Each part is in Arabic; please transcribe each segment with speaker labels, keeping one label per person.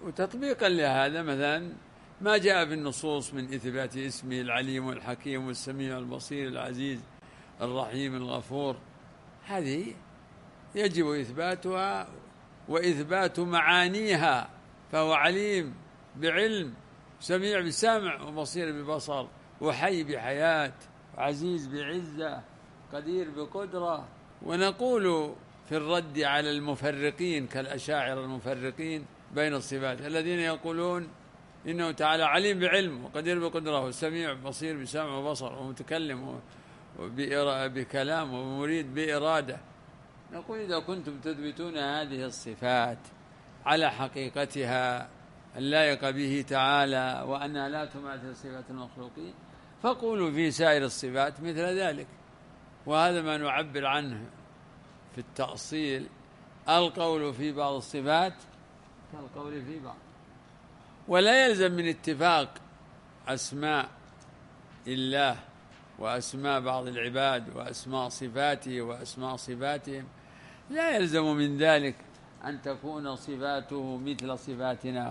Speaker 1: وتطبيقا لهذا مثلا ما جاء في النصوص من إثبات اسمه العليم والحكيم والسميع البصير العزيز الرحيم الغفور، هذه يجب إثباتها وإثبات معانيها، فهو عليم بعلم، سميع بسمع، وبصير ببصر، وحي بحياة، وعزيز بعزة، قدير بقدرة. ونقول في الرد على المفرقين كالأشاعرة المفرقين بين الصفات الذين يقولون إنه تعالى عليم بعلم وقدير بقدرة وسميع بصير بسمع وبصر ومتكلم بكلام ومريد بإرادة، نقول إذا كنتم تثبتون هذه الصفات على حقيقتها اللائقة به تعالى وأنها لا تماثل صفات المخلوقين، فقولوا في سائر الصفات مثل ذلك. وهذا ما نعبر عنه في التأصيل، القول في بعض الصفات كالقول في بعض. ولا يلزم من اتفاق أسماء الله وأسماء بعض العباد وأسماء صفاته وأسماء صفاتهم، لا يلزم من ذلك أن تكون صفاته مثل صفاتنا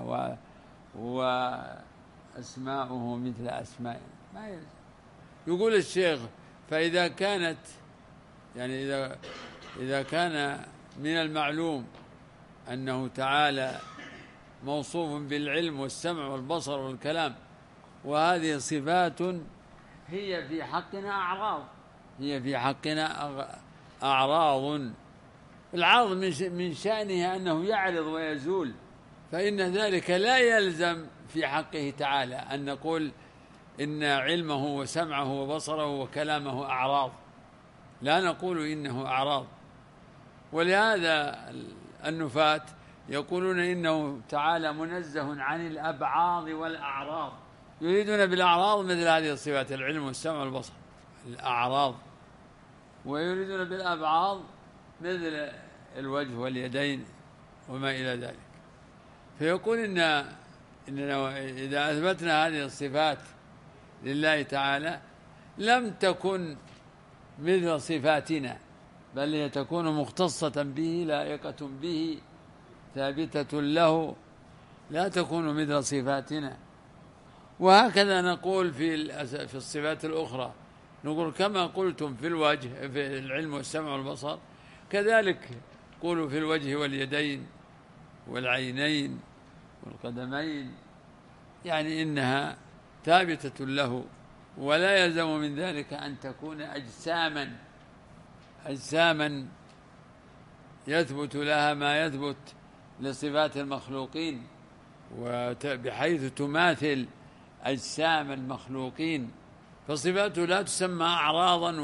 Speaker 1: وأسماؤه مثل أسمائنا، ما يلزم. يقول الشيخ: فإذا كانت يعني إذا كان من المعلوم أنه تعالى موصوف بالعلم والسمع والبصر والكلام، وهذه صفات هي في حقنا أعراض، العرض من شأنه أنه يعرض ويزول، فإن ذلك لا يلزم في حقه تعالى أن نقول إن علمه وسمعه وبصره وكلامه أعراض، لا نقول إنه أعراض. ولهذا النفاة يقولون إنه تعالى منزه عن الأبعاض والأعراض، يريدون بالأعراض مثل هذه الصفات العلم والسمع والبصر الأعراض، ويريدون بالأبعاض مثل الوجه واليدين وما إلى ذلك. فيقول إننا إذا أثبتنا هذه الصفات لله تعالى لم تكن مثل صفاتنا، بل هي تكون مختصة به لائقة به ثابتة له، لا تكون مثل صفاتنا. وهكذا نقول في الصفات الأخرى، نقول كما قلتم في الوجه في العلم والسمع والبصر، كذلك قولوا في الوجه واليدين والعينين والقدمين، يعني إنها ثابتة له، ولا يلزم من ذلك أن تكون أجساما يثبت لها ما يثبت لصفات المخلوقين، وبحيث تماثل أجسام المخلوقين. فصفاته لا تسمى أعراضا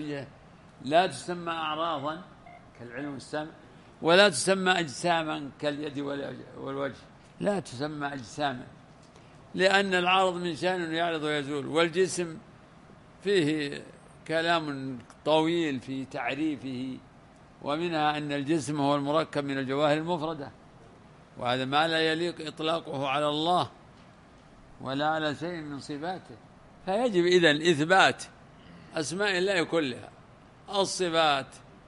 Speaker 1: لا تسمى أعراضا كالعلم والسمع، ولا تسمى أجساما كاليد والوجه، لا تسمى أجساما، لأن العرض من شأنه يعرض ويزول، والجسم فيه كلام طويل في تعريفه، ومنها أن الجسم هو المركب من الجواهر المفردة، وهذا ما لا يليق إطلاقه على الله ولا على شيء من صفاته. فيجب إذن إثبات أسماء الله كلها، الصفات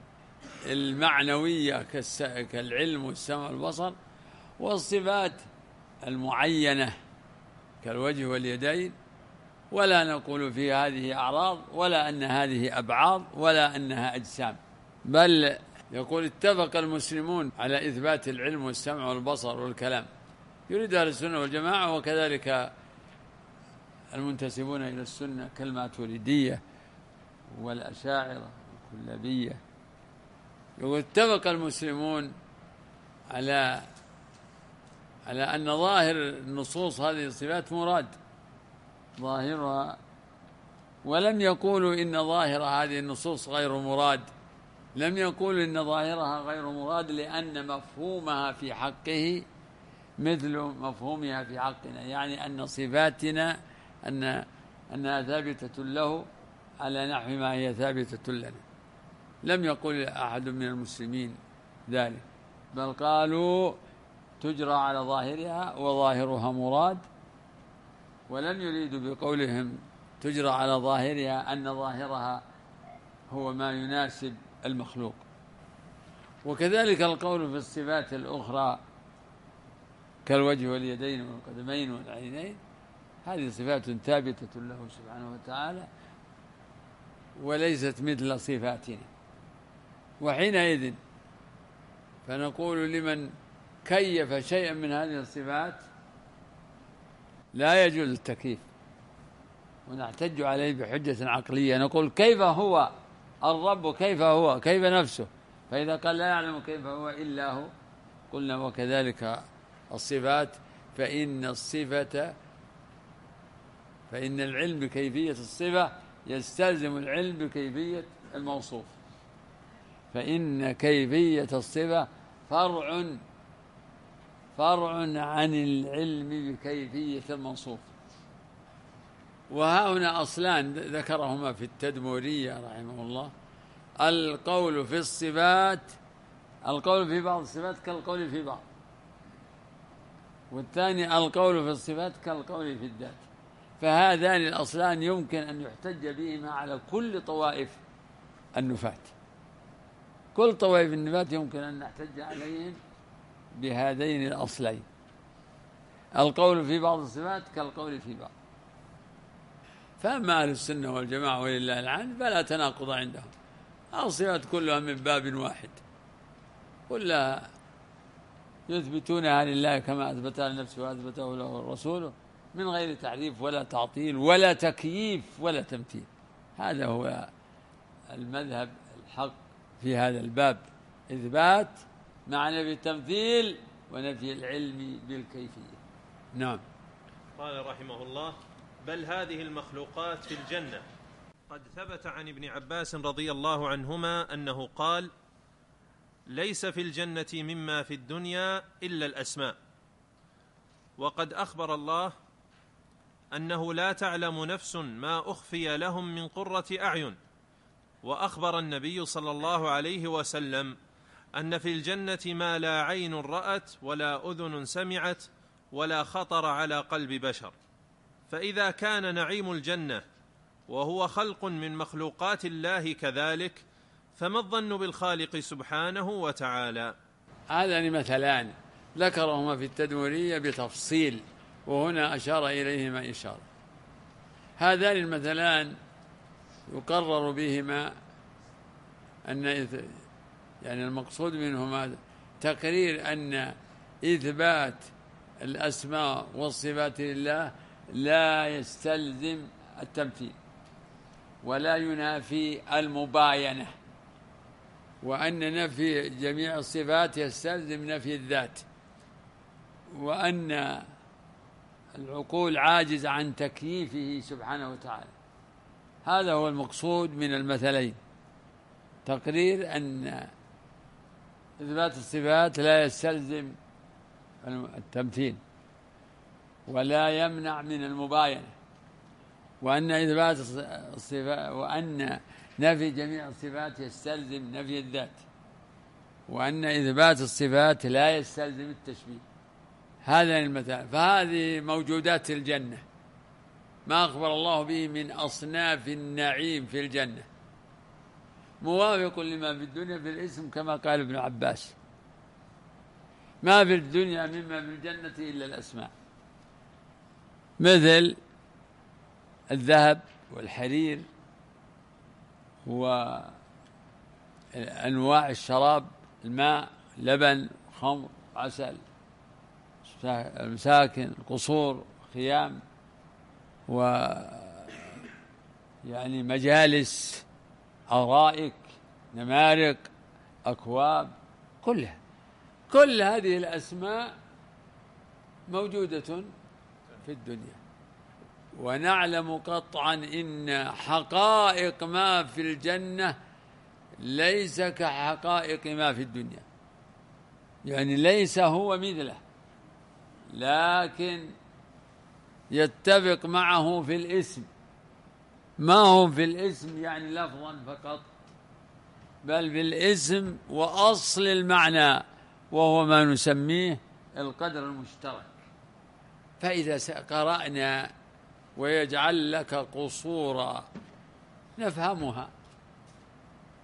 Speaker 1: المعنوية كالعلم والسمع والبصر، والصفات المعينة كالوجه واليدين، ولا نقول في هذه أعراض ولا أن هذه أبعاض ولا أنها أجسام، بل يقول اتفق المسلمون على إثبات العلم والسمع والبصر والكلام، يريد أهل السنة والجماعة، وكذلك المنتسبون إلى السنة كالماتريدية والأشاعرة والكلابية. يقول اتفق المسلمون على أن ظاهر النصوص هذه الصفات مراد ظاهرها، ولم يقولوا إن ظاهر هذه النصوص غير مراد، لم يقولوا إن ظاهرها غير مراد لأن مفهومها في حقه مثل مفهومها في حقنا، يعني أن صفاتنا أنها ثابتة له على نحو ما هي ثابتة لنا. لم يقل أحد من المسلمين ذلك، بل قالوا تجرى على ظاهرها وظاهرها مراد، ولم يريدوا بقولهم تجرى على ظاهرها أن ظاهرها هو ما يناسب المخلوق. وكذلك القول في الصفات الأخرى كالوجه واليدين والقدمين والعينين، هذه صفات ثابتة له سبحانه وتعالى وليست مثل صفاتنا. وحينئذ فنقول لمن كيف شيئا من هذه الصفات لا يجوز التكييف، ونحتج عليه بحجة عقلية، نقول كيف هو الرب، كيف هو، كيف نفسه، فإذا قال لا يعلم كيف هو إلا هو قلنا وكذلك الصفات، فإن العلم بكيفية الصفة يستلزم العلم بكيفية الموصوف، فإن كيفية الصفة فرع عن العلم بكيفية الموصوف. وها هنا أصلان ذكرهما في التدمورية رحمه الله: القول في الصفات، القول في بعض الصفات كالقول في بعض، والثاني القول في الصفات كالقول في الذات. فهذان الأصلان يمكن أن يحتج بهما على كل طوائف النفاة، كل طوائف النفاة يمكن أن نحتج عليهم بهذين الأصلين: القول في بعض الصفات كالقول في بعض. فأما أهل السنة والجماعة ولله الحمد فلا تناقض عندهم، الصفات كلها من باب واحد، كلها يثبتونها لله كما أثبتها لنفسه وأثبته له الرسول من غير تحريف ولا تعطيل ولا تكييف ولا تمثيل. هذا هو المذهب الحق في هذا الباب: إثبات مع نفي التمثيل ونفي العلم بالكيفية. نعم.
Speaker 2: قال رحمه الله: بل هذه المخلوقات في الجنة قد ثبت عن ابن عباس رضي الله عنهما أنه قال: ليس في الجنة مما في الدنيا إلا الأسماء. وقد أخبر الله أنه لا تعلم نفس ما أخفي لهم من قرة أعين. وأخبر النبي صلى الله عليه وسلم أن في الجنة ما لا عين رأت ولا أذن سمعت ولا خطر على قلب بشر. فإذا كان نعيم الجنة وهو خلق من مخلوقات الله كذلك، فما الظن بالخالق سبحانه وتعالى؟
Speaker 1: هذان مثلان ذكرهما في التدمورية بتفصيل، وهنا أشار إليهما إشارة. هذان المثلان يقرر بهما أن يعني المقصود منهما تقرير أن إثبات الأسماء والصفات لله لا يستلزم التمثيل ولا ينافي المباينة، وأن نفي جميع الصفات يستلزم نفي الذات، وأن العقول عاجز عن تكييفه سبحانه وتعالى. هذا هو المقصود من المثلين: تقرير أن إثبات الصفات لا يستلزم التمثيل ولا يمنع من المباينة، وأن إثبات الصفات وأن نفي جميع الصفات يستلزم نفي الذات، وأن إثبات الصفات لا يستلزم التشبيه. هذا المثال. فهذه موجودات الجنة ما أخبر الله به من أصناف النعيم في الجنة موافق لما في الدنيا في الاسم، كما قال ابن عباس: ما في الدنيا مما في الجنة إلا الأسماء، مثل الذهب والحرير وأنواع الشراب، الماء، لبن، خمر، عسل، المساكن، القصور، خيام، ويعني مجالس، أرائك، نمارق، أكواب، كل هذه الأسماء موجودة في الدنيا. ونعلم قطعا إن حقائق ما في الجنة ليس كحقائق ما في الدنيا، يعني ليس هو مثله، لكن يتفق معه في الاسم. ما هو في الاسم يعني لفظا فقط، بل بالاسم وأصل المعنى، وهو ما نسميه القدر المشترك. فإذا قرأنا ويجعل لك قصورا نفهمها.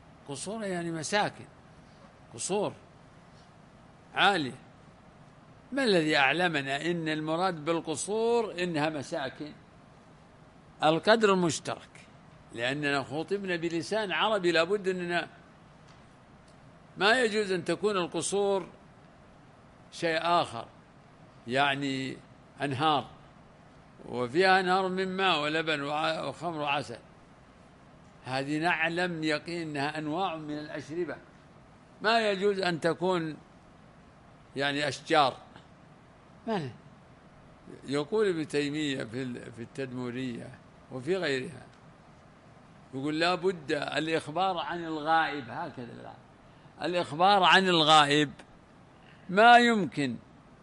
Speaker 1: قصور يعني مساكن، قصور عالية، ما الذي أعلمنا إن المراد بالقصور إنها مساكن؟ القدر المشترك، لأننا خطبنا بلسان عربي، لابد أننا ما يجوز أن تكون القصور شيء آخر، يعني أنهار وفيها أنهار من ماء ولبن وخمر وعسل، هذه نعلم يقين أنها أنواع من الأشربة، ما يجوز أن تكون يعني أشجار. ما يقول ابن تيمية في التدمورية وفي غيرها، يقول لا بد الإخبار عن الغائب، هكذا الإخبار عن الغائب ما يمكن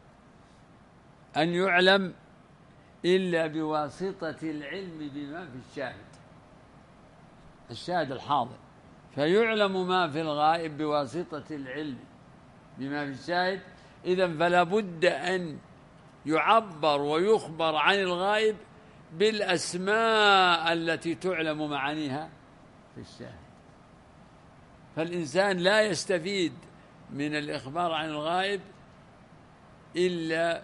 Speaker 1: أن يعلم إلا بواسطة العلم بما في الشاهد الحاضر، فيعلم ما في الغائب بواسطة العلم بما في الشاهد. إذن فلا بد أن يعبر ويخبر عن الغائب بالأسماء التي تعلم معانيها في الشاهد. فالإنسان لا يستفيد من الإخبار عن الغائب إلا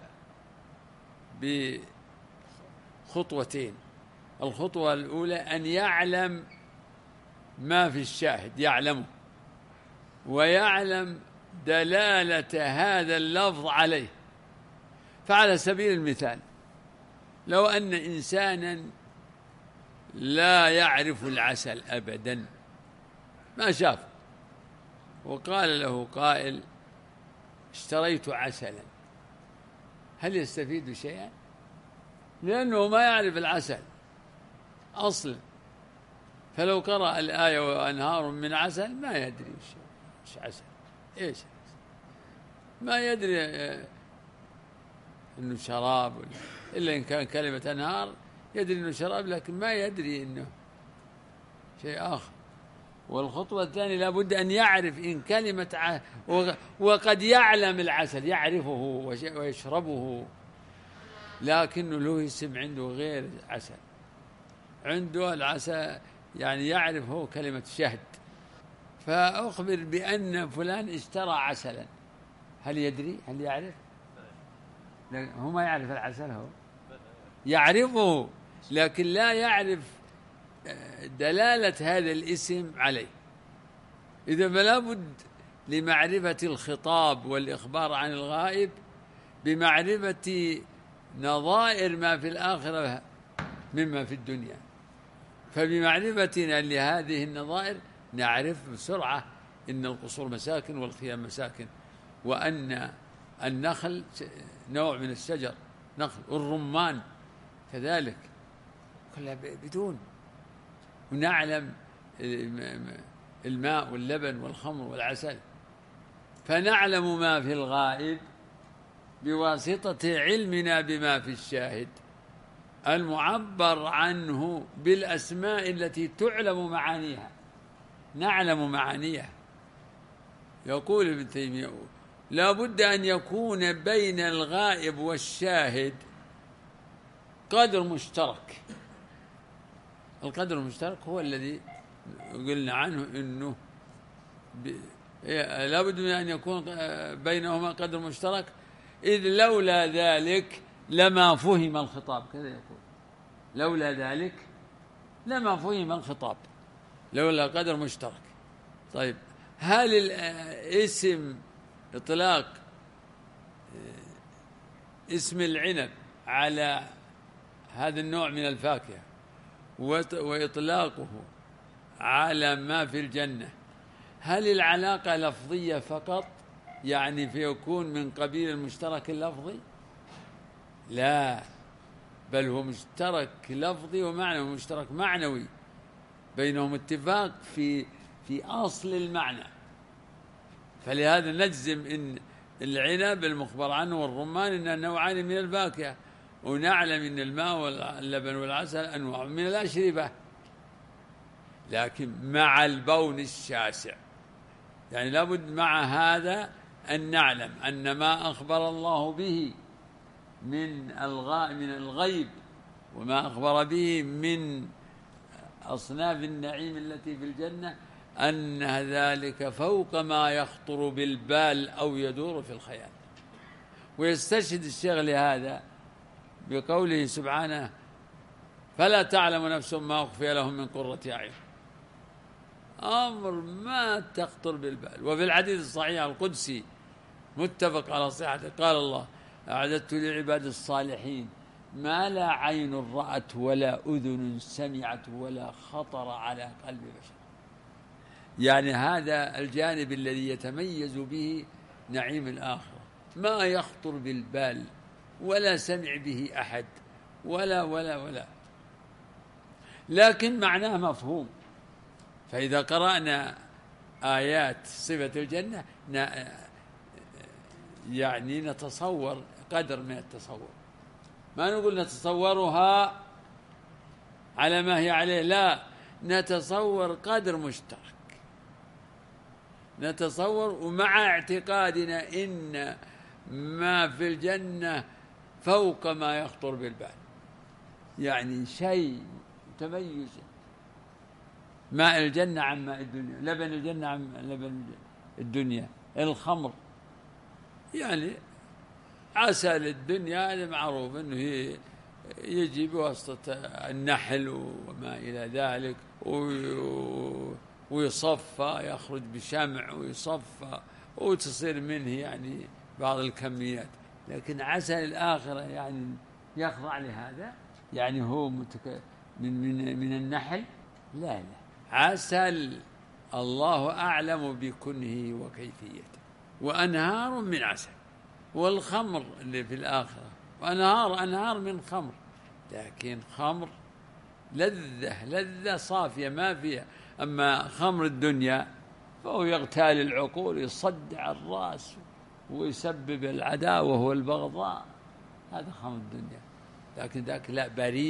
Speaker 1: بخطوتين: الخطوة الأولى أن يعلم ما في الشاهد، يعلمه ويعلم دلالة هذا اللفظ عليه. فعلى سبيل المثال، لو أن إنسانا لا يعرف العسل أبدا، ما شاف، وقال له قائل اشتريت عسلا، هل يستفيد شيئا؟ لأنه ما يعرف العسل أصلا. فلو قرأ الآية وأنهار من عسل ما يدري إيش عسل، إيش ما يدري إنه شراب، إلا إن كان كلمة أنهار يدري إنه شراب، لكن ما يدري إنه شيء آخر. والخطوة الثانية لابد أن يعرف إن كلمة وقد يعلم العسل، يعرفه ويشربه، لكنه له اسم عنده غير عسل، عنده العسل يعني يعرف هو كلمة شهد. فأخبر بأن فلان اشترى عسلا، هل يدري؟ هل يعرف؟ هو ما يعرف العسل، هو يعرفه لكن لا يعرف دلالة هذا الاسم عليه. إذا فلا بد لمعرفة الخطاب والإخبار عن الغائب بمعرفة نظائر ما في الآخرة مما في الدنيا. فبمعرفتنا لهذه النظائر نعرف بسرعة إن القصور مساكن والخيام مساكن، وأن النخل نوع من الشجر نخل، والرمان كذلك، كلها بدون. ونعلم الماء واللبن والخمر والعسل، فنعلم ما في الغائب بواسطة علمنا بما في الشاهد المعبر عنه بالأسماء التي تعلم معانيها، نعلم معانيها. يقول ابن تيمية لا بد أن يكون بين الغائب والشاهد قدر مشترك. القدر المشترك هو الذي قلنا عنه إنه لا بد من أن يكون بينهما قدر مشترك، إذ لولا ذلك لما فهم الخطاب، كذا يقول، لولا ذلك لما فهم الخطاب، لولا قدر مشترك. طيب، هل الاسم إطلاق اسم العنب على هذا النوع من الفاكهة وإطلاقه على ما في الجنة، هل العلاقة لفظية فقط، يعني فيكون من قبيل المشترك اللفظي؟ لا، بل هو مشترك لفظي ومعنوي، مشترك معنوي، بينهم اتفاق في أصل المعنى. فلهذا نجزم إن العنب المخبر عنه والرمان إنها نوعان من الفاكهة، ونعلم إن الماء واللبن والعسل أنواع من الأشربة، لكن مع البون الشاسع. يعني لابد مع هذا أن نعلم أن ما أخبر الله به من الغيب وما أخبر به من أصناف النعيم التي في الجنة أن ذلك فوق ما يخطر بالبال أو يدور في الخيال. ويستشهد الشيخ لهذا بقوله سبحانه: فلا تعلم نفس ما أخفي لهم من قرة أعين. أمر ما تخطر بالبال. وفي الحديث الصحيح القدسي متفق على صحته قال الله: أعددت لعباد الصالحين ما لا عين رأت ولا أذن سمعت ولا خطر على قلب بشر. يعني هذا الجانب الذي يتميز به نعيم الآخرة، ما يخطر بالبال ولا سمع به أحد ولا لكن معناه مفهوم. فإذا قرأنا آيات صفة الجنة يعني نتصور قدر من التصور، ما نقول نتصورها على ما هي عليه، لا، نتصور قدر مشترك، نتصور ومع اعتقادنا إن ما في الجنة فوق ما يخطر بالبال، يعني شيء تميز. ماء الجنة عن ماء الدنيا، لبن الجنة عن لبن الدنيا، الخمر يعني عسل الدنيا هذا معروف أنه يجي بواسطة النحل وما إلى ذلك، ويصفى، يخرج بشمع ويصفى وتصير منه يعني بعض الكميات. لكن عسل الآخرة يعني يخضع لهذا، يعني هو من النحل، لا عسل الله أعلم بكنه وكيفيته، وأنهار من عسل. والخمر اللي في الآخرة أنهار من خمر، لكن خمر لذة صافية ما فيها. أما خمر الدنيا فهو يغتال العقول، يصدع الرأس ويسبب العداوة والبغضاء، هذا خمر الدنيا. لكن ذاك لا،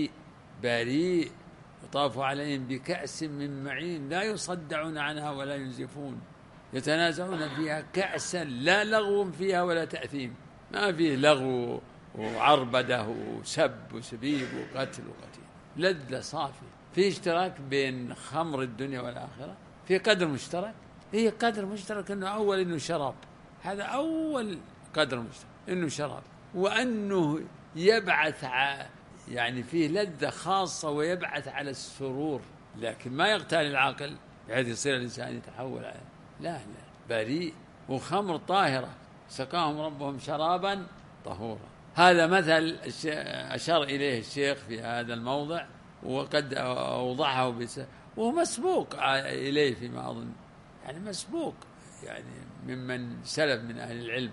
Speaker 1: بريء يطاف عليهم بكأس من معين لا يصدعون عنها ولا ينزفون، يتنازعون فيها كأسا لا لغو فيها ولا تأثيم، ما فيه لغو وعربده وسب وسبيب وقتل وقتيل، لذة صافية. في اشتراك بين خمر الدنيا والآخرة، في قدر مشترك، هي قدر مشترك إنه شراب، هذا أول قدر مشترك إنه شراب، وأنه يبعث يعني فيه لذة خاصة ويبعث على السرور، لكن ما يغتال العقل بحيث يصير الإنسان يتحول عليه، لا بريء. وخمر طاهرة سقاهم ربهم شرابا طهورا. هذا مثل أشار إليه الشيخ في هذا الموضع، وقد أوضحه وهو مسبوق إليه فيما أظن، يعني مسبوق يعني ممن سلف من أهل العلم.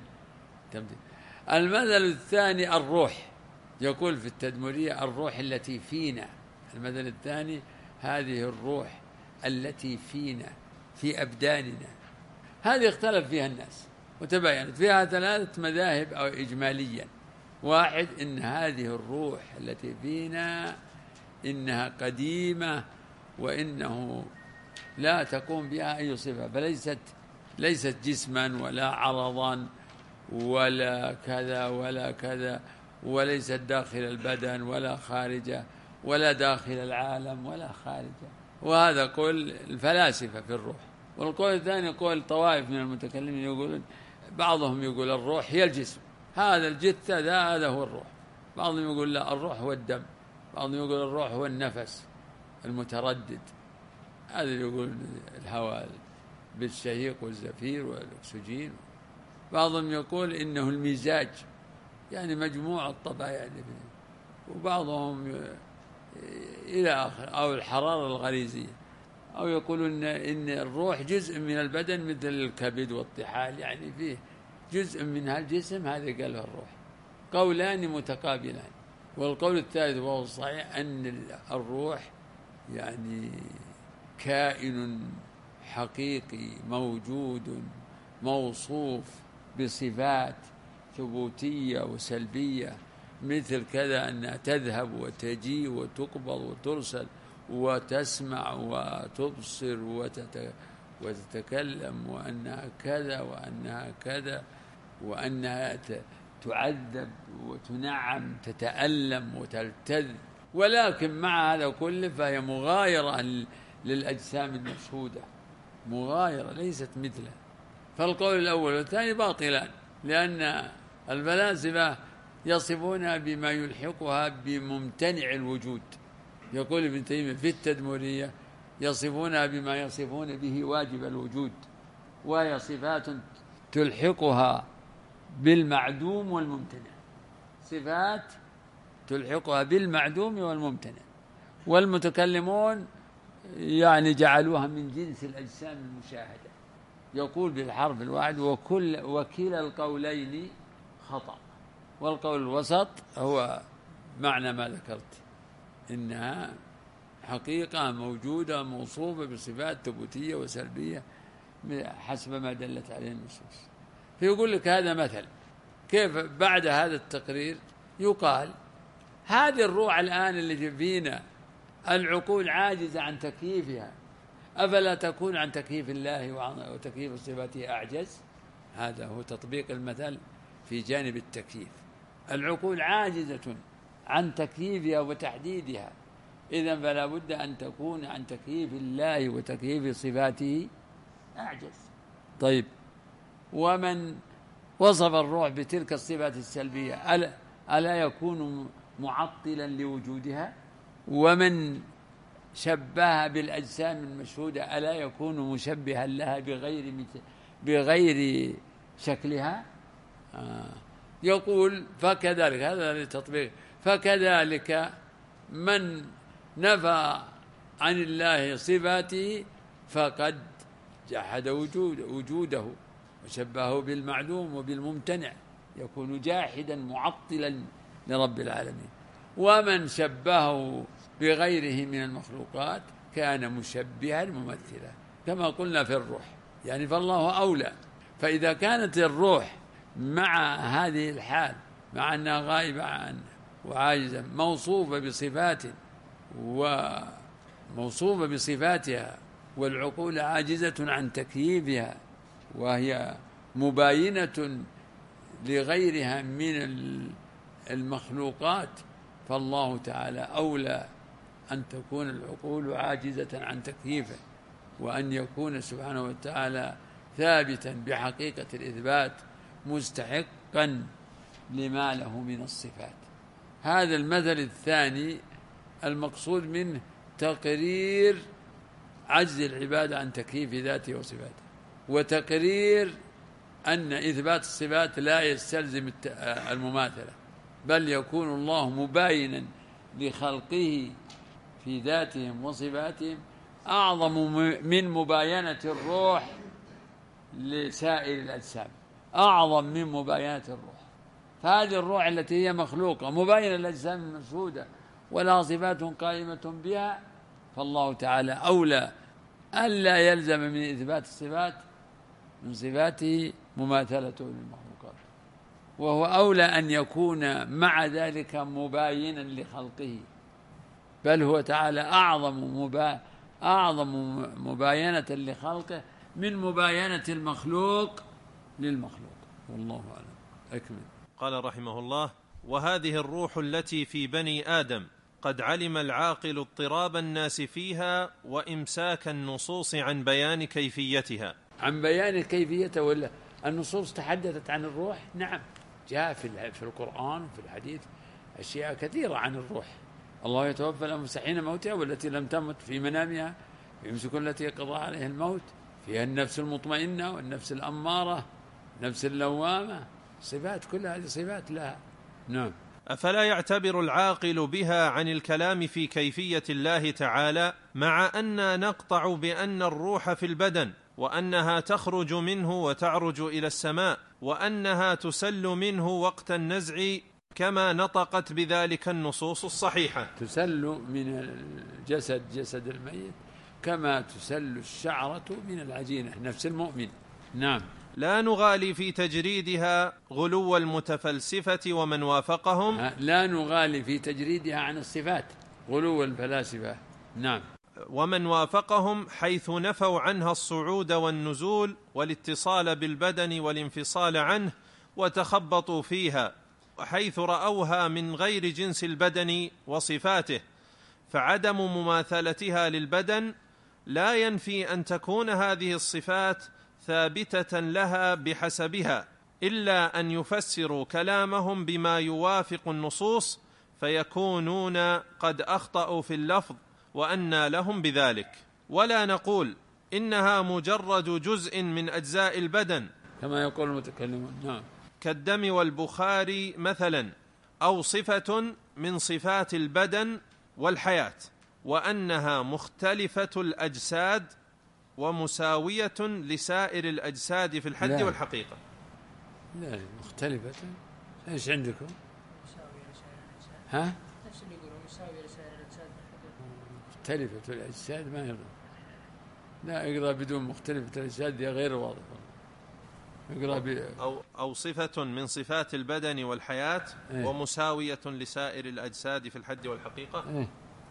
Speaker 1: المثل الثاني الروح، يقول في التدمرية: الروح التي فينا. المثل الثاني هذه الروح التي فينا في أبداننا، هذه اختلف فيها الناس وتباينت فيها 3 مذاهب أو إجماليا. واحد: إن هذه الروح التي فينا إنها قديمة، وإنه لا تقوم بها أي صفة، فليست جسما ولا عرضا ولا كذا ولا كذا، وليست داخل البدن ولا خارجه، ولا داخل العالم ولا خارجه. وهذا قول الفلاسفة في الروح. والقول الثاني قول طوائف من المتكلمين، يقولون بعضهم يقول الروح هي الجسم، هذا الجثة هذا هو الروح. بعضهم يقول لا، الروح هو الدم. بعضهم يقول الروح هو النفس المتردد، هذا يقول الهواء بالشهيق والزفير والأكسجين. بعضهم يقول إنه المزاج، يعني مجموع الطبع يعني. وبعضهم إلى آخر، أو الحرارة الغريزية، أو يقولون إن الروح جزء من البدن مثل الكبد والطحال، يعني فيه جزء من هالجسم، هذا قاله الروح. قولان متقابلان. والقول الثالث وهو الصحيح أن الروح يعني كائن حقيقي موجود موصوف بصفات ثبوتية وسلبية، مثل كذا أنها تذهب وتجي وتقبض وترسل وتسمع وتبصر وتتكلم، وأنها كذا وأنها كذا، وأنها تعذب وتنعم، تتألم وتلتذ. ولكن مع هذا كله فهي مغايرة للأجسام المشهودة، مغايرة ليست مثله. فالقول الأول والثاني باطلان، لأن الفلاسفة يصفونها بما يلحقها بممتنع الوجود. يقول ابن تيمية في التدمرية يصفونها بما يصفون به واجب الوجود، وهي صفات تلحقها بالمعدوم والممتنع، صفات تلحقها بالمعدوم والممتنع. والمتكلمون يعني جعلوها من جنس الأجسام المشاهدة. يقول بالحرف الواحد وكلا القولين خطأ، والقول الوسط هو معنى ما ذكرت، إنها حقيقة موجودة موصوفة بصفات ثبوتية وسلبية حسب ما دلت عليه النصوص. فيقول لك هذا مثل كيف بعد هذا التقرير يقال هذه الروح الآن اللي فينا العقول عاجزة عن تكييفها، أفلا تكون عن تكييف الله وتكييف صفاته أعجز؟ هذا هو تطبيق المثل في جانب التكييف. العقول عاجزة عن تكييفها وتحديدها، إذن فلا بد أن تكون عن تكييف الله وتكييف صفاته أعجز. طيب، ومن وصف الروح بتلك الصفات السلبية ألا يكون معطلا لوجودها؟ ومن شبهها بالأجسام المشهودة ألا يكون مشبها لها بغير شكلها؟ يقول فكذلك، هذا للتطبيق، فكذلك من نفى عن الله صفاته فقد جحد وجوده وشبهه بالمعدوم وبالممتنع، يكون جاحدا معطلا لرب العالمين. ومن شبهه بغيره من المخلوقات كان مشبها ممثلا، كما قلنا في الروح، يعني فالله أولى. فإذا كانت الروح مع هذه الحال، مع أنها غائبة عنه وعاجزة، موصوفة بصفاتها والعقول عاجزة عن تكييفها، وهي مباينة لغيرها من المخلوقات، فالله تعالى أولى أن تكون العقول عاجزة عن تكييفه، وأن يكون سبحانه وتعالى ثابتا بحقيقة الإثبات مستحقا لما له من الصفات. هذا المثل الثاني المقصود منه تقرير عجز العباد عن تكييف ذاته وصفاته، وتقرير أن إثبات الصفات لا يستلزم المماثلة، بل يكون الله مباينا لخلقه في ذاتهم وصفاتهم أعظم من مباينة الروح لسائر الأجسام، أعظم من مباينة الروح. فهذه الروح التي هي مخلوقة مباينة للأجسام المشهودة ولها صفات قائمة بها، فالله تعالى أولى ألا يلزم من إثبات الصفات من صفاته مماثلته للمخلوقات، وهو أولى أن يكون مع ذلك مباينا لخلقه، بل هو تعالى أعظم مباينة لخلقه من مباينة المخلوق للمخلوق. والله أعلم. أكمل.
Speaker 2: قال رحمه الله: وهذه الروح التي في بني آدم قد علم العاقل اضطراب الناس فيها وإمساك النصوص عن بيان كيفيتها.
Speaker 1: عن بيان كيفيته، ولا النصوص تحدثت عن الروح؟ نعم، جاء في القرآن وفي الحديث أشياء كثيرة عن الروح. الله يتوفى الأنفس حين موتها والتي لم تمت في منامها يمسك التي قضى عليها الموت، فيها النفس المطمئنة والنفس الأمارة، نفس اللوامة، صفات، كل هذه صفات لها. نعم.
Speaker 2: أفلا يعتبر العاقل بها عن الكلام في كيفية الله تعالى، مع أن نقطع بأن الروح في البدن، وأنها تخرج منه وتعرج إلى السماء، وأنها تسل منه وقت النزع كما نطقت بذلك النصوص الصحيحة؟
Speaker 1: تسل من الجسد، جسد الميت، كما تسل الشعرة من العجينة، نفس المؤمن. نعم.
Speaker 2: لا نغالي في تجريدها غلو المتفلسفة ومن وافقهم.
Speaker 1: لا نغالي في تجريدها عن الصفات غلو الفلاسفة. نعم.
Speaker 2: ومن وافقهم، حيث نفوا عنها الصعود والنزول والاتصال بالبدن والانفصال عنه وتخبطوا فيها، حيث رأوها من غير جنس البدن وصفاته، فعدم مماثلتها للبدن لا ينفي أن تكون هذه الصفات ثابتة لها بحسبها، إلا أن يفسروا كلامهم بما يوافق النصوص فيكونون قد أخطأوا في اللفظ وأنى لهم بذلك. ولا نقول إنها مجرد جزء من أجزاء البدن
Speaker 1: كما يقول المتكلمون، نعم،
Speaker 2: كالدم والبخار مثلا، أو صفة من صفات البدن والحياة، وأنها مختلفة الأجساد ومساوية لسائر الأجساد في الحد
Speaker 1: لا.
Speaker 2: والحقيقة.
Speaker 1: لا مختلفة، ايش عندكم؟ ها؟
Speaker 3: نفس اللي يقولون مساوية لسائر الأجساد.
Speaker 1: مختلفة الأجساد ما يرضى، لا اقرأ بدون مختلفة الأجساد، دي غير واضح. اقرأ
Speaker 2: أو صفة من صفات البدن والحياة ومساوية لسائر الأجساد في الحد والحقيقة.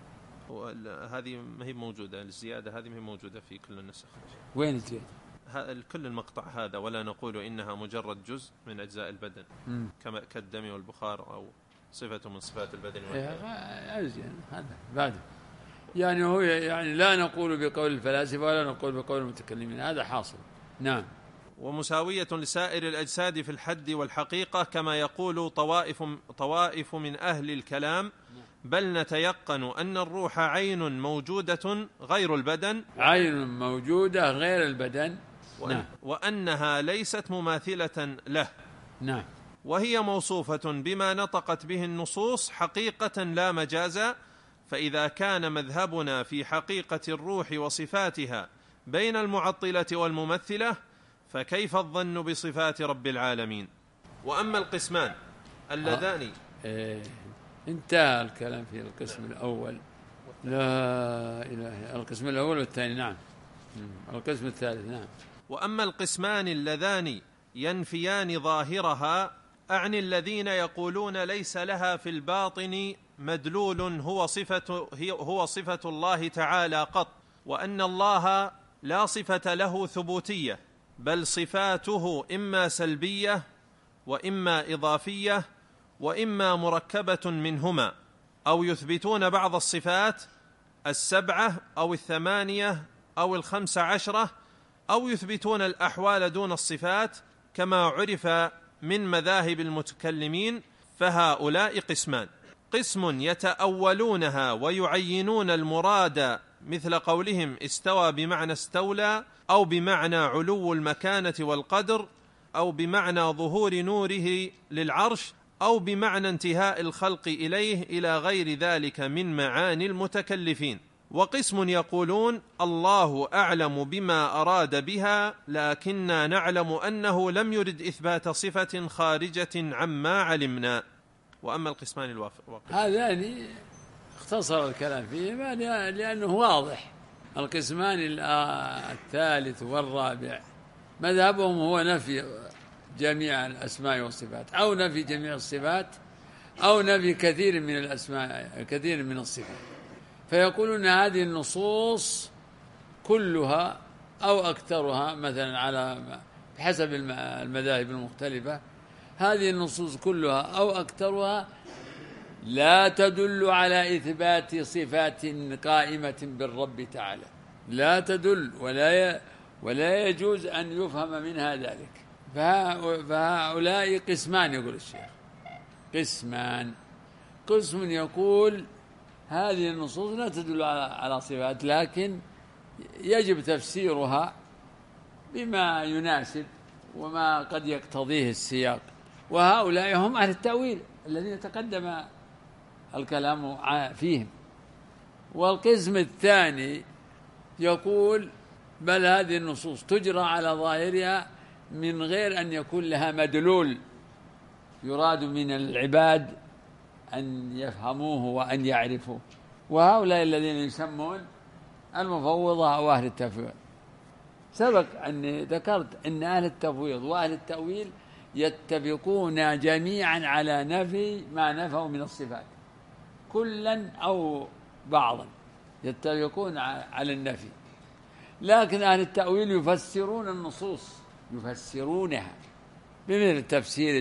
Speaker 2: هذه ما هي موجودة، الزيادة هذه ما هي موجودة في كل النسخ.
Speaker 1: وين الزيادة؟
Speaker 2: كل المقطع هذا، ولا نقول إنها مجرد جزء من أجزاء البدن كما كالدم والبخار أو صفة من صفات البدن والحياة.
Speaker 1: هذا بعد يعني هو يعني لا نقول بقول الفلاسفة ولا نقول بقول المتكلمين، هذا حاصل. نعم.
Speaker 2: ومساوية لسائر الأجساد في الحد والحقيقة كما يقول طوائف من أهل الكلام، بل نتيقن أن الروح عين موجودة غير البدن،
Speaker 1: عين موجودة غير البدن،
Speaker 2: وأنها ليست مماثلة له.
Speaker 1: نعم.
Speaker 2: وهي موصوفة بما نطقت به النصوص حقيقة لا مجازا. فإذا كان مذهبنا في حقيقة الروح وصفاتها بين المعطلة والممثلة، فكيف الظن بصفات رب العالمين؟ وأما القسمان اللذان
Speaker 1: انتهى الكلام في القسم الأول. لا إله إلا القسم الأول والثاني. نعم. القسم الثالث. نعم.
Speaker 2: وأما القسمان اللذان ينفيان ظاهرها، أعني الذين يقولون ليس لها في الباطن مدلول هو صفة الله تعالى قط، وأن الله لا صفة له ثبوتية، بل صفاته إما سلبية وإما إضافية وإما مركبة منهما، أو يثبتون بعض الصفات 7 أو 8 أو 15، أو يثبتون الأحوال دون الصفات كما عرف من مذاهب المتكلمين. فهؤلاء قسمان: قسم يتأولونها ويعينون المراد، مثل قولهم استوى بمعنى استولى، أو بمعنى علو المكانة والقدر، أو بمعنى ظهور نوره للعرش، أو بمعنى انتهاء الخلق إليه، إلى غير ذلك من معاني المتكلفين. وقسم يقولون الله أعلم بما أراد بها، لكننا نعلم أنه لم يرد إثبات صفة خارجة عما علمنا. وأما القسمان الواقع
Speaker 1: هذان اختصر الكلام فيهما لأنه واضح. القسمان الثالث والرابع مذهبهم هو نفي جميع الأسماء والصفات، أو نفي جميع الصفات، أو نفي كثير من الأسماء كثير من الصفات. فيقولون هذه النصوص كلها أو أكثرها، مثلا على بحسب المذاهب المختلفة، هذه النصوص كلها أو أكثرها لا تدل على إثبات صفات قائمة بالرب تعالى، لا تدل ولا يجوز أن يفهم منها ذلك. فهؤلاء قسمان، يقول الشيخ، قسمان. قسم يقول هذه النصوص لا تدل على صفات، لكن يجب تفسيرها بما يناسب وما قد يقتضيه السياق، وهؤلاء هم أهل التأويل الذين تقدم الكلام فيهم. والقسم الثاني يقول بل هذه النصوص تجرى على ظاهرها من غير أن يكون لها مدلول يراد من العباد أن يفهموه وأن يعرفوه. وهؤلاء الذين يسمون المفوضة أو أهل التفويض. سبق أني ذكرت أن أهل التفويض وأهل التأويل يتفقون جميعا على نفي ما نفوا من الصفات، كلا أو بعضا يتفقون على النفي. لكن أهل التأويل يفسرون النصوص، يفسرونها بمثل تفسير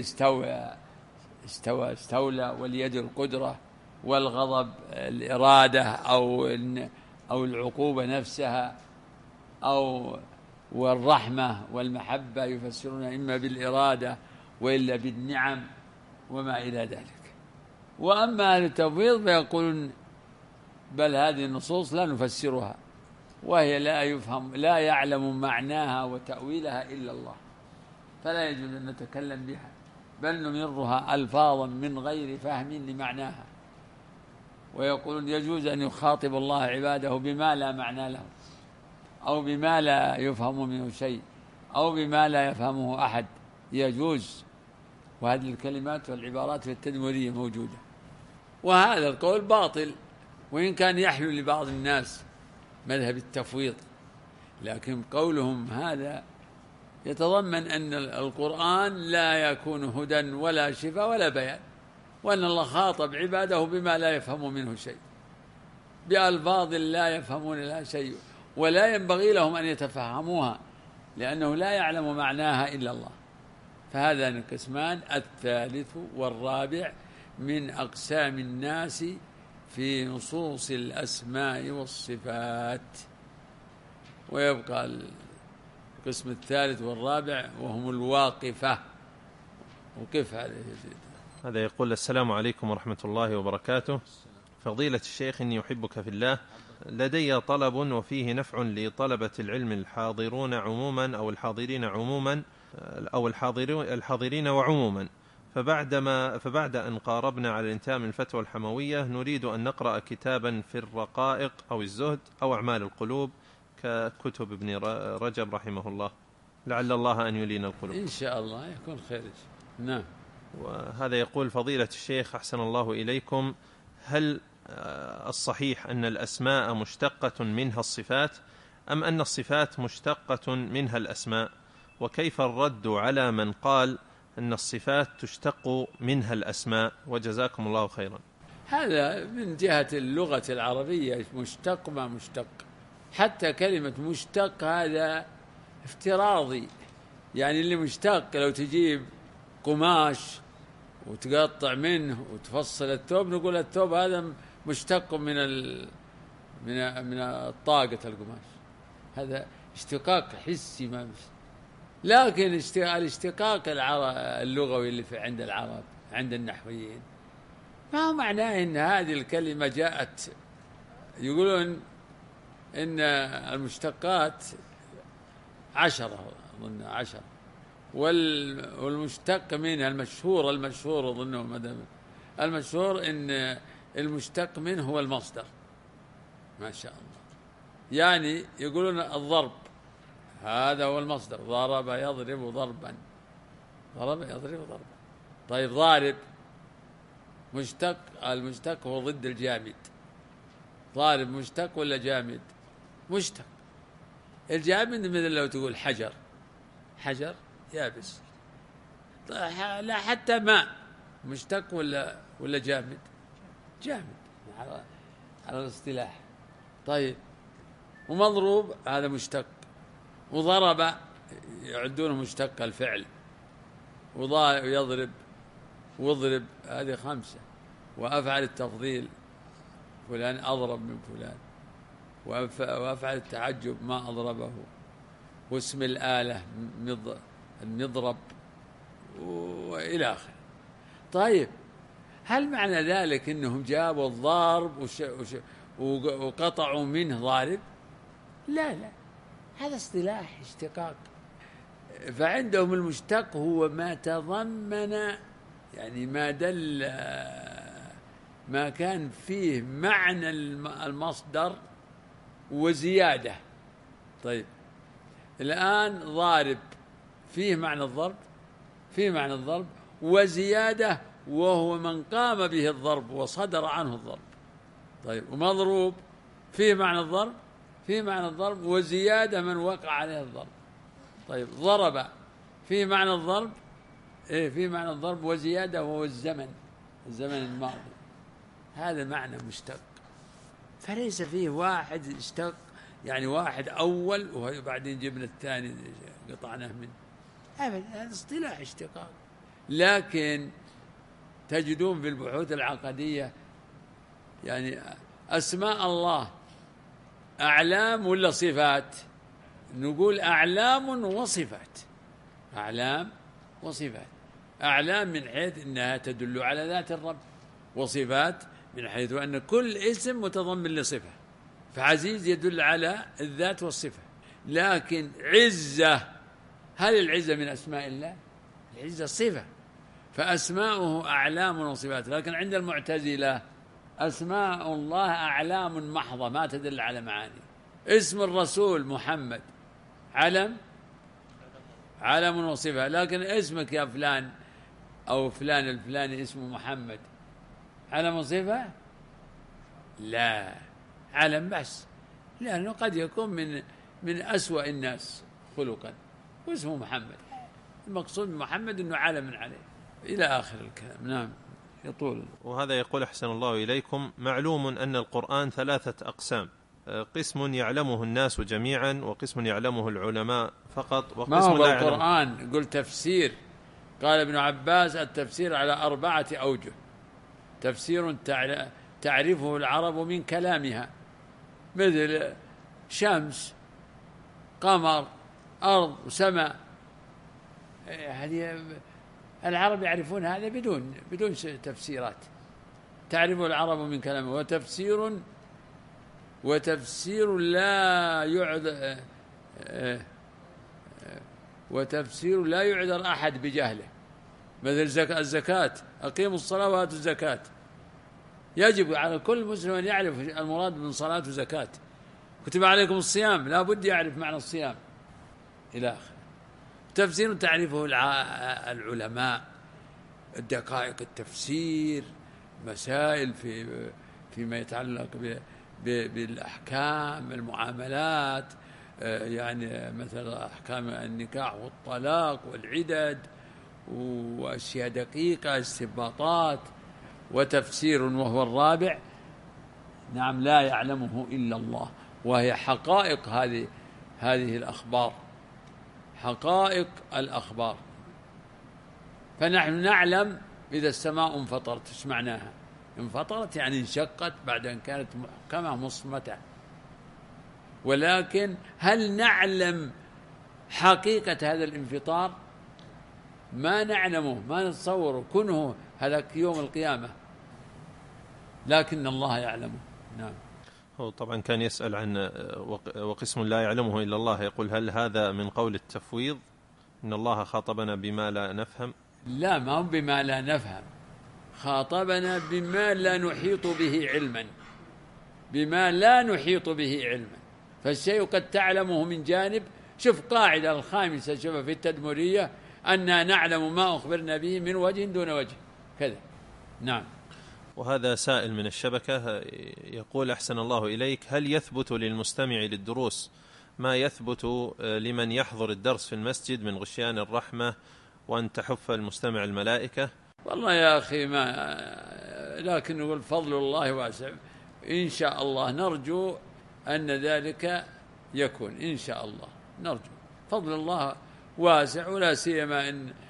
Speaker 1: استولى، واليد القدرة، والغضب الإرادة أو العقوبة نفسها، والرحمة والمحبة يفسرونها إما بالإرادة وإلا بالنعم وما إلى ذلك. وأما أهل التفويض فيقولون بل هذه النصوص لا نفسرها، وهي لا يعلم معناها وتأويلها إلا الله، فلا يجوز أن نتكلم بها، بل نمرها ألفاظا من غير فهم لمعناها. ويقولون يجوز أن يخاطب الله عباده بما لا معنى له، أو بما لا يفهم منه شيء، أو بما لا يفهمه أحد، يجوز. وهذه الكلمات والعبارات في التدمرية موجودة. وهذا القول باطل، وإن كان يحلو لبعض الناس مذهب التفويض، لكن قولهم هذا يتضمن أن القرآن لا يكون هدى ولا شفاء ولا بيان، وأن الله خاطب عباده بما لا يفهم منه شيء، بألفاظ لا يفهمون لها شيء، ولا ينبغي لهم أن يتفهموها، لأنه لا يعلم معناها إلا الله. فهذا القسمان الثالث والرابع من أقسام الناس في نصوص الأسماء والصفات. ويبقى القسم الثالث والرابع وهم الواقفة. وكيف هذا يزيد؟
Speaker 2: هذا يقول: السلام عليكم ورحمة الله وبركاته، فضيلة الشيخ، إني أحبك في الله، لدي طلب وفيه نفع لطلبة العلم الحاضرون عموما أو الحاضرين عموما أو الحاضرين وعموما. فبعد أن قاربنا على الانتهاء من الفتوى الحموية نريد أن نقرأ كتابا في الرقائق أو الزهد أو أعمال القلوب ككتب ابن رجب رحمه الله، لعل الله أن يلين القلوب.
Speaker 1: إن شاء الله يكون خير. نعم.
Speaker 2: وهذا يقول: فضيلة الشيخ أحسن الله إليكم، هل الصحيح أن الأسماء مشتقة منها الصفات، أم أن الصفات مشتقة منها الأسماء؟ وكيف الرد على من قال أن الصفات تشتق منها الأسماء؟ وجزاكم الله خيرا.
Speaker 1: هذا من جهة اللغة العربية، مشتق ما مشتق. حتى كلمة مشتق هذا افتراضي، يعني اللي مشتق لو تجيب قماش وتقطع منه وتفصل الثوب نقول الثوب هذا مشتق من الطاقة القماش، هذا اشتقاق حسي ما مش. لكن الاشتقاق اللغوي اللي في عند العرب عند النحويين ما هو معناه ان هذه الكلمة جاءت، يقولون ان المشتقات 10 أظن 10، والمشتق منها المشهور أظنه المشهور إن المشتق منه هو المصدر. ما شاء الله. يعني يقولون الضرب هذا هو المصدر، ضرب يضرب ضربا، ضرب يضرب ضربا. طيب ضارب مشتق، المشتق هو ضد الجامد. ضارب مشتق ولا جامد؟ مشتق. الجامد مثل لو تقول حجر يابس، لا حتى ماء مشتق ولا جامد؟ جامد على الاصطلاح. طيب ومضروب هذا مشتق، وضرب يعدونه مشتق الفعل، ويضرب واضرب هذه 5، وأفعل التفضيل فلان أضرب من فلان، وأفعل التعجب ما أضربه، واسم الآلة المضرب، وإلى آخره. طيب هل معنى ذلك أنهم جابوا الضارب وقطعوا منه ضارب؟ لا، هذا اصطلاح اشتقاق. فعندهم المشتق هو ما تضمن، يعني ما دل، ما كان فيه معنى المصدر وزيادة. طيب الآن ضارب فيه معنى الضرب، وزيادة، وهو من قام به الضرب وصدر عنه الضرب. طيب ومضروب فيه معنى الضرب، وزيادة من وقع عليه الضرب. طيب ضرب فيه معنى الضرب، فيه معنى الضرب وزيادة، وهو الزمن الماضي. هذا معنى مشتق. فليس فيه واحد اشتق، يعني واحد أول وبعدين جبنا الثاني قطعناه منه، أبدا، هذا اصطلاح اشتقاق. لكن تجدون في البحوث العقدية يعني أسماء الله أعلام ولا صفات؟ نقول أعلام وصفات. أعلام من حيث أنها تدل على ذات الرب، وصفات من حيث أن كل اسم متضمن لصفة، فعزيز يدل على الذات والصفة. لكن عزة، هل العزة من أسماء الله؟ العزة صفة، فأسماؤه أعلام وصفات. لكن عند المعتزلة أسماء الله أعلام محضة ما تدل على معاني. اسم الرسول محمد علم وصفة، لكن اسمك يا فلان أو فلان الفلاني اسمه محمد علم وصفة؟ لا، علم بس، لأنه قد يكون من أسوأ الناس خلقا واسمه محمد، المقصود محمد أنه علم عليه إلى آخر الكلام. نعم يطول.
Speaker 2: وهذا يقول أحسن الله إليكم: معلوم أن القرآن 3 أقسام، قسم يعلمه الناس جميعا، وقسم يعلمه العلماء فقط، وقسم
Speaker 1: ما هو
Speaker 2: لا يعلمه.
Speaker 1: القرآن قل تفسير. قال ابن عباس: التفسير على 4 أوجه: تفسير تعرفه العرب من كلامها، مثل شمس، قمر، أرض وسماء، هذه العرب يعرفون هذا بدون تفسيرات، تعرفه العرب من كلامه. وتفسير لا يعذر أحد بجهله، مثل الزكاة: أقيموا الصلاة وآتوا الزكاة. يجب على كل مسلم أن يعرف المراد من صلاة وزكاة. كتب عليكم الصيام، لا بد يعرف معنى الصيام إلى آخره. تفسير تعرفه العلماء، دقائق التفسير، مسائل فيما يتعلق بالأحكام، المعاملات، يعني مثلا أحكام النكاح والطلاق والعدد وأشياء دقيقة، استنباطات. وتفسير وهو الرابع، نعم، لا يعلمه إلا الله، وهي حقائق هذه الأخبار، حقائق الأخبار. فنحن نعلم إذا السماء انفطرت، ايش معناها؟ انفطرت يعني انشقت بعد أن كانت محكمة مصمتة. ولكن هل نعلم حقيقة هذا الانفطار؟ ما نعلمه، ما نتصوره كنه هذاك يوم القيامة، لكن الله يعلمه. نعم.
Speaker 2: هو طبعا كان يسأل عن وقسم لا يعلمه إلا الله، يقول: هل هذا من قول التفويض، إن الله خاطبنا بما لا نفهم؟
Speaker 1: لا، ما هو بما لا نفهم، خاطبنا بما لا نحيط به علما، بما لا نحيط به علما. فالشيء قد تعلمه من جانب. شوف قاعدة الخامسة، شوف في التدمرية: أننا نعلم ما أخبرنا به من وجه دون وجه كذا. نعم.
Speaker 2: وهذا سائل من الشبكة يقول: أحسن الله إليك، هل يثبت للمستمع للدروس ما يثبت لمن يحضر الدرس في المسجد من غشيان الرحمة وأن تحف المستمع الملائكة؟
Speaker 1: والله يا أخي لكن نقول فضل الله واسع، إن شاء الله نرجو أن ذلك يكون، إن شاء الله نرجو. فضل الله واسع، ولا سيما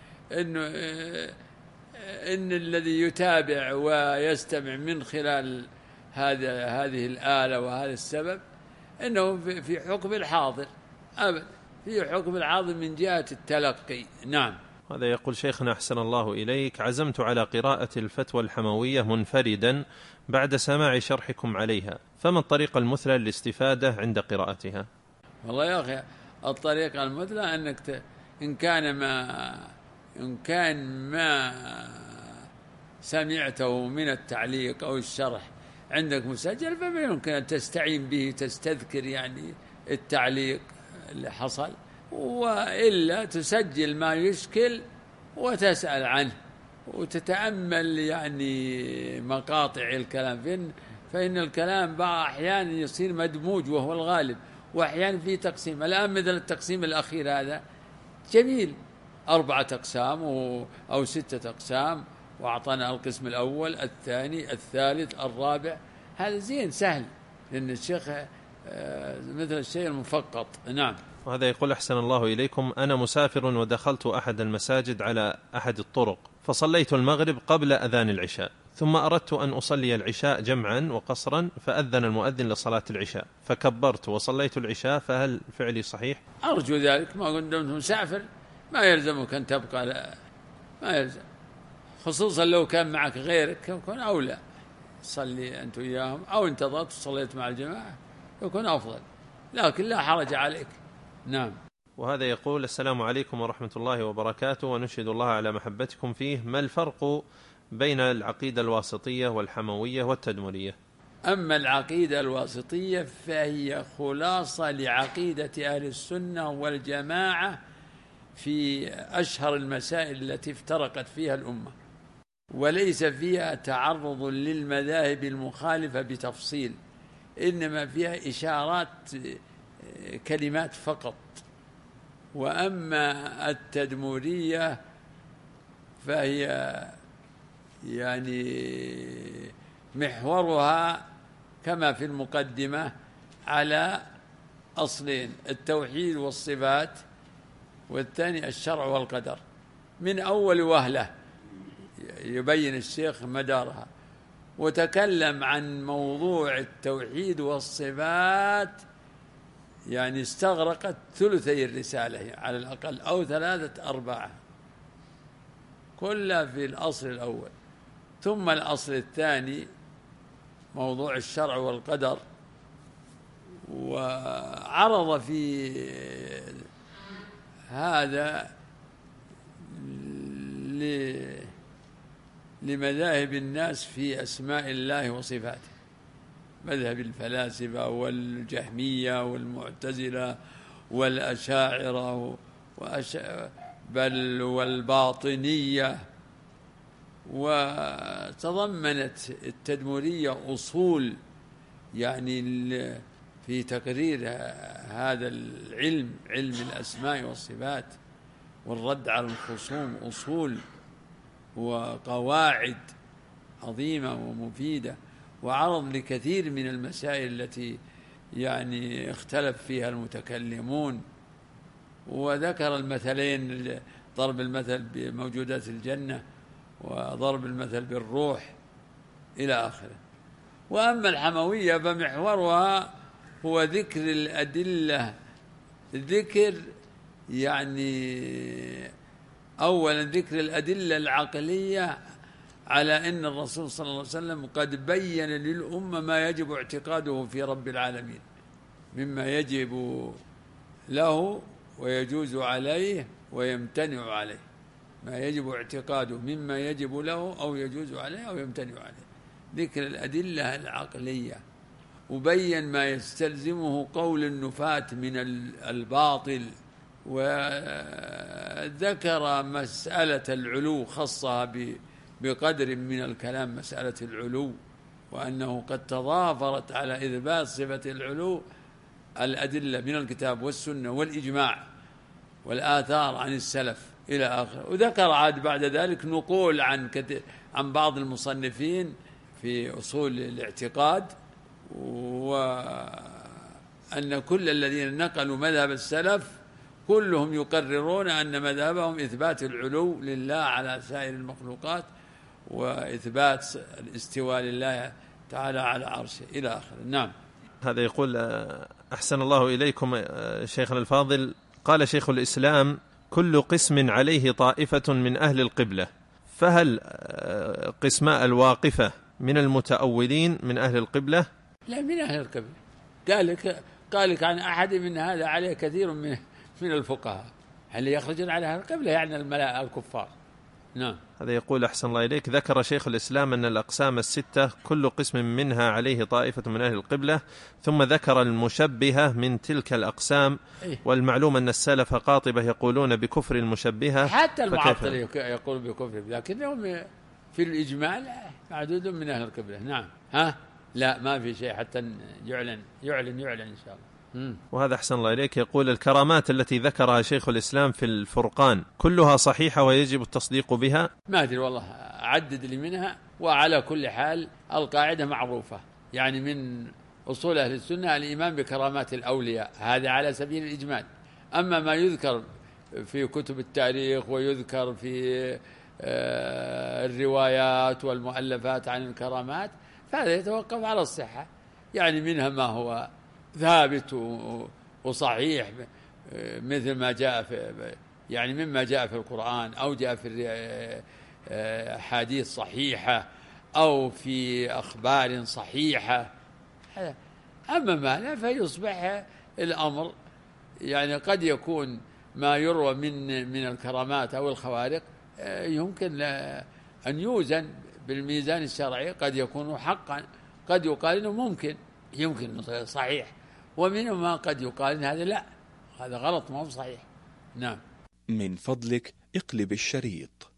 Speaker 1: إن الذي يتابع ويستمع من خلال هذه الآلة وهذا السبب إنه في حكم الحاضر أبدا، في حكم الحاضر من جهة التلقي. نعم.
Speaker 2: هذا يقول: شيخنا أحسن الله إليك، عزمت على قراءة الفتوى الحموية منفردا بعد سماع شرحكم عليها، فما الطريقة المثلى للاستفادة عند قراءتها؟
Speaker 1: والله يا أخي، الطريقة المثلى أنك إن كان ما سمعته من التعليق أو الشرح عندك مسجل، فيمكن أن تستعين به، تستذكر يعني التعليق اللي حصل، وإلا تسجل ما يشكل وتسأل عنه وتتأمل يعني مقاطع الكلام، فإن الكلام بعض أحيانا يصير مدموج وهو الغالب، وأحيانا في تقسيم. الآن مثل التقسيم الأخير هذا جميل، 4 أقسام أو 6 أقسام، وأعطانا القسم الأول، الثاني، الثالث، الرابع. هذا زين سهل، لأن الشيخ مثل الشيء المفقط. نعم.
Speaker 2: وهذا يقول: أحسن الله إليكم، أنا مسافر ودخلت أحد المساجد على أحد الطرق، فصليت المغرب قبل أذان العشاء، ثم أردت أن أصلي العشاء جمعا وقصرا، فأذن المؤذن لصلاة العشاء، فكبرت وصليت العشاء، فهل فعلي صحيح؟
Speaker 1: أرجو ذلك. ما كنت مسافر ما يلزمك أن تبقى ما يلزم، خصوصا لو كان معك غيرك يكون أولى، صلي أنت وياهم، أو انتظرت وصليت مع الجماعة يكون أفضل، لكن لا حرج عليك. نعم.
Speaker 2: وهذا يقول: السلام عليكم ورحمة الله وبركاته، ونشهد الله على محبتكم فيه، ما الفرق بين العقيدة الواسطية والحموية والتدمرية؟
Speaker 1: أما العقيدة الواسطية فهي خلاصة لعقيدة أهل السنة والجماعة في أشهر المسائل التي افترقت فيها الأمة، وليس فيها تعرض للمذاهب المخالفة بتفصيل، إنما فيها إشارات كلمات فقط. وأما التدمرية فهي يعني محورها كما في المقدمة على أصلين: التوحيد والصفات، والثاني الشرع والقدر. من أول وهلة يبين الشيخ مدارها، وتكلم عن موضوع التوحيد والصفات، يعني استغرقت ثلثي الرسالة على الأقل، أو 3/4، كلها في الأصل الأول. ثم الأصل الثاني موضوع الشرع والقدر، وعرض في هذا لمذاهب الناس في أسماء الله وصفاته، مذهب الفلاسفة والجهمية والمعتزلة والأشاعرة بل والباطنية. وتضمنت التدمرية أصول يعني في تقرير هذا العلم، علم الأسماء والصفات، والرد على الخصوم، أصول وقواعد عظيمة ومفيدة، وعرض لكثير من المسائل التي يعني اختلف فيها المتكلمون، وذكر المثلين: ضرب المثل بموجودات الجنة، وضرب المثل بالروح، إلى آخره. وأما الحموية فمحورها هو ذكر الأدلة، ذكر يعني أولا ذكر الأدلة العقلية على أن الرسول صلى الله عليه وسلم قد بين للأمة ما يجب اعتقاده في رب العالمين، مما يجب له ويجوز عليه ويمتنع عليه، ما يجب اعتقاده مما يجب له أو يجوز عليه أو يمتنع عليه، ذكر الأدلة العقلية، وبين ما يستلزمه قول النفاة من الباطل، وذكر مسألة العلو، خصها بقدر من الكلام مسألة العلو، وأنه قد تضافرت على إثبات صفة العلو الأدلة من الكتاب والسنة والإجماع والآثار عن السلف إلى آخره. وذكر عاد بعد ذلك نقول عن بعض المصنفين في أصول الاعتقاد، وأن كل الذين نقلوا مذهب السلف كلهم يقررون أن مذهبهم إثبات العلو لله على سائر المخلوقات، وإثبات الاستواء لله تعالى على عرشه إلى آخره. نعم.
Speaker 2: هذا يقول: أحسن الله إليكم شيخنا الفاضل، قال شيخ الإسلام: كل قسم عليه طائفة من أهل القبلة، فهل قسماء الواقفة من المتأولين من أهل القبلة؟
Speaker 1: لا، من أهل القبلة. قالك عن أحد من هذا عليه كثير من الفقهاء، هل يخرجون على أهل القبلة يعني الكفار. نعم.
Speaker 2: هذا يقول: أحسن الله إليك، ذكر شيخ الإسلام أن الأقسام الستة كل قسم منها عليه طائفة من أهل القبلة، ثم ذكر المشبهة من تلك الأقسام، والمعلوم أن السلف قاطبة يقولون بكفر المشبهة،
Speaker 1: حتى المعطل يقول بكفر، لكنهم في الإجمال معدود من أهل القبلة. نعم. لا، ما في شيء حتى يعلن إن شاء الله.
Speaker 2: وهذا أحسن الله إليك يقول: الكرامات التي ذكرها شيخ الإسلام في الفرقان كلها صحيحة ويجب التصديق بها؟
Speaker 1: ما أدري والله، عدد لي منها. وعلى كل حال القاعدة معروفة، يعني من أصول أهل السنة الإيمان بكرامات الأولياء، هذا على سبيل الإجمال. أما ما يذكر في كتب التاريخ ويذكر في الروايات والمؤلفات عن الكرامات، فهذا يتوقف على الصحة، يعني منها ما هو ثابت وصحيح، مثل ما جاء يعني مما جاء في القرآن أو جاء في أحاديث صحيحة أو في أخبار صحيحة. أما ما لا فيصبح الأمر يعني قد يكون ما يروى من الكرامات أو الخوارق يمكن أن يوزن بالميزان الشرعي، قد يكون حقا، قد يقال إنه يمكن صحيح، ومنما قد يقال إن هذا لا، هذا غلط ما هو صحيح. نعم.
Speaker 4: من فضلك اقلب الشريط.